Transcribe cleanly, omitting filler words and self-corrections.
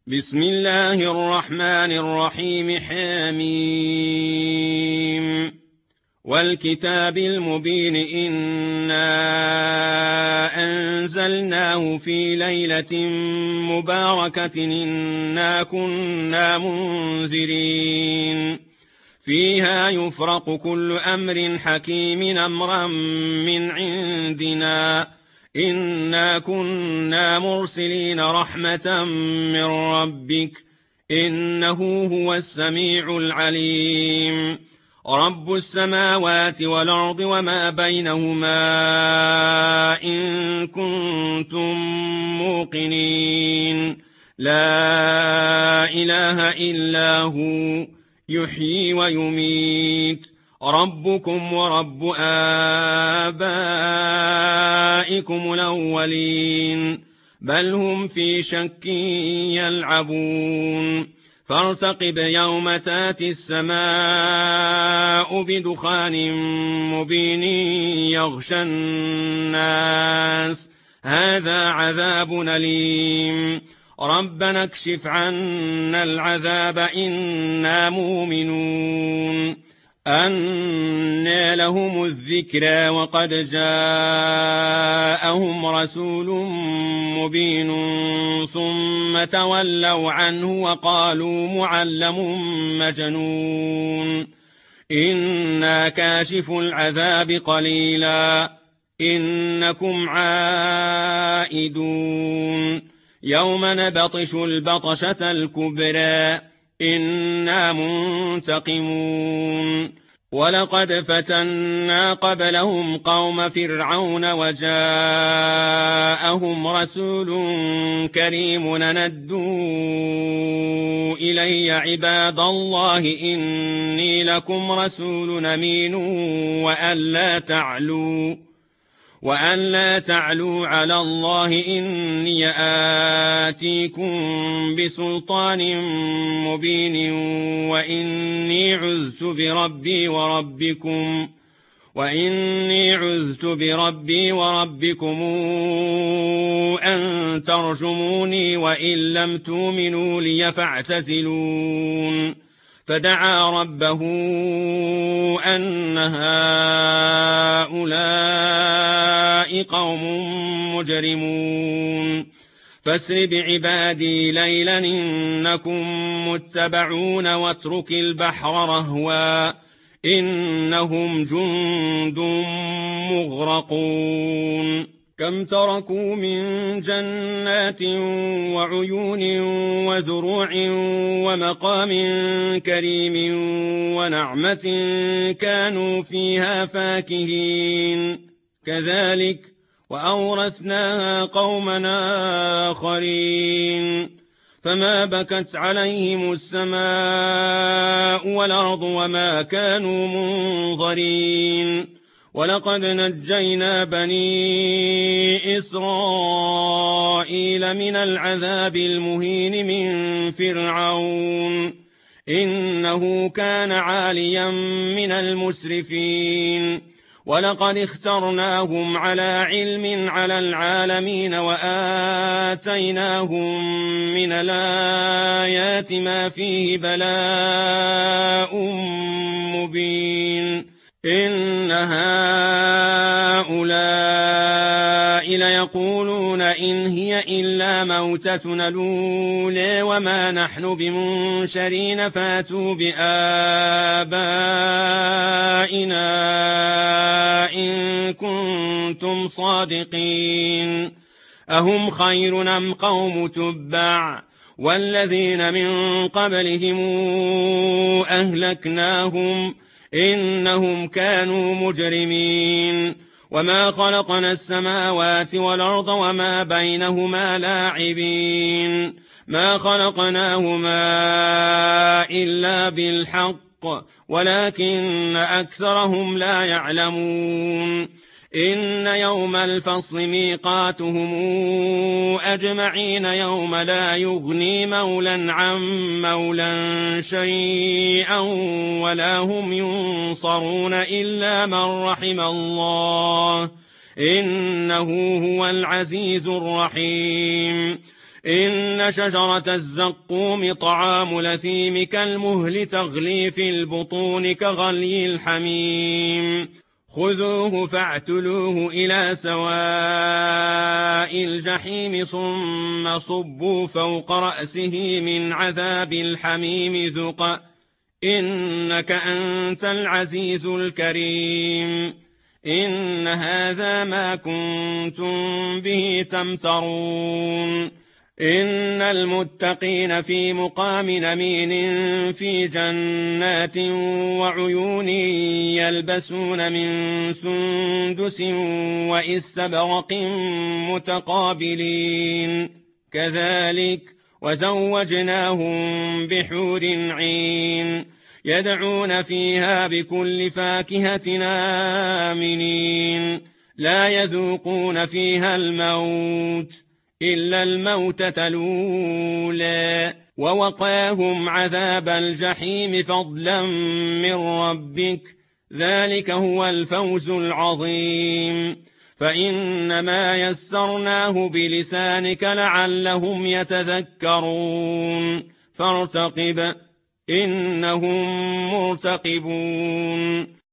بسم الله الرحمن الرحيم حميم والكتاب المبين إنا أنزلناه في ليلة مباركة إنا كنا منذرين فيها يفرق كل أمر حكيم أمرا من عندنا إنا كنا مرسلين رحمة من ربك إنه هو السميع العليم رب السماوات والأرض وما بينهما إن كنتم موقنين لا إله إلا هو يحيي ويميت ربكم ورب آبائكم الأولين بل هم في شك يلعبون فارتقب يوم تاتي السماء بدخان مبين يغشى الناس هذا عذاب أليم ربنا اكشف عنا العذاب إنا مؤمنون أنى لهم الذكرى وقد جاءهم رسول مبين ثم تولوا عنه وقالوا معلم مجنون إنا كاشف العذاب قليلا إنكم عائدون يوم نبطش البطشة الكبرى إنا منتقمون ولقد فتنا قبلهم قوم فرعون وجاءهم رسول كريم ندوا إلي عباد الله إني لكم رسول أمين وأن لا تعلوا على الله إني آتيكم بسلطان مبين وإني عذت بربي وربكم أن ترجموني وإن لم تؤمنوا لي فاعتزلون فدعا ربه أن هؤلاء قوم مجرمون فاسر بعبادي ليلا إنكم متبعون واترك البحر رهوا إنهم جند مغرقون كم تركوا من جنات وعيون وزروع ومقام كريم ونعمة كانوا فيها فاكهين كذلك وأورثناها قومنا آخرين فما بكت عليهم السماء والأرض وما كانوا منظرين ولقد نجينا بني إسرائيل من العذاب المهين من فرعون إنه كان عاليا من المسرفين ولقد اخترناهم على علم على العالمين وآتيناهم من الآيات ما فيه بلاء مبين إن هؤلاء ليقولون إن هي إلا موتتنا الأولى وما نحن بمنشرين فاتوا بآبائنا إن كنتم صادقين أهم خير أم قوم تبع والذين من قبلهم أهلكناهم إنهم كانوا مجرمين وما خلقنا السماوات والأرض وما بينهما لاعبين ما خلقناهما إلا بالحق ولكن أكثرهم لا يعلمون إن يوم الفصل ميقاتهم أجمعين يوم لا يغني مولى عن مولى شيئا ولا هم ينصرون إلا من رحم الله إنه هو العزيز الرحيم إن شجرة الزقوم طعام الأثيم كالمهل تغلي في البطون كغلي الحميم خذوه فاعتلوه إلى سواء الجحيم ثم صبوا فوق رأسه من عذاب الحميم ذق إنك أنت العزيز الكريم إن هذا ما كنتم به تمترون إن المتقين في مقام أمين في جنات وعيون يلبسون من سندس واستبرق متقابلين كذلك وزوجناهم بحور عين يدعون فيها بكل فاكهة آمنين لا يذوقون فيها الموت إلا الموتة الأولى ووقاهم عذاب الجحيم فضلا من ربك ذلك هو الفوز العظيم فإنما يسرناه بلسانك لعلهم يتذكرون فارتقب إنهم مرتقبون